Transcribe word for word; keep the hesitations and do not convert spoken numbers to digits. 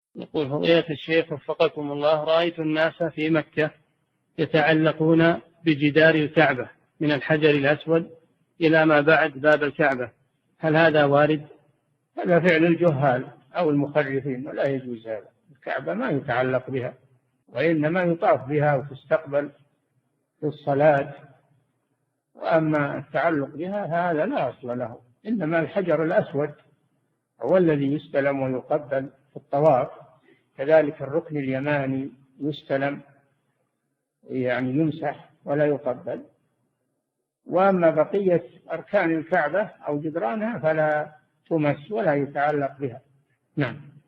يقول فضيلة الشيخ وفقكم الله، رأيت الناس في مكة يتعلقون بجدار الكعبة من الحجر الأسود إلى ما بعد باب الكعبة، هل هذا وارد؟ هذا فعل الجهال أو المخرفين ولا يجوز هذا. الكعبة ما يتعلق بها، وإنما يطاف بها وتستقبل في الصلاة، وأما التعلق بها هذا لا أصل له. إنما الحجر الأسود هو الذي يستلم ويقبل في الطواف، كذلك الركن اليماني يستلم يعني يمسح ولا يقبل. وأما بقية أركان الكعبة أو جدرانها فلا تمس ولا يتعلق بها. نعم.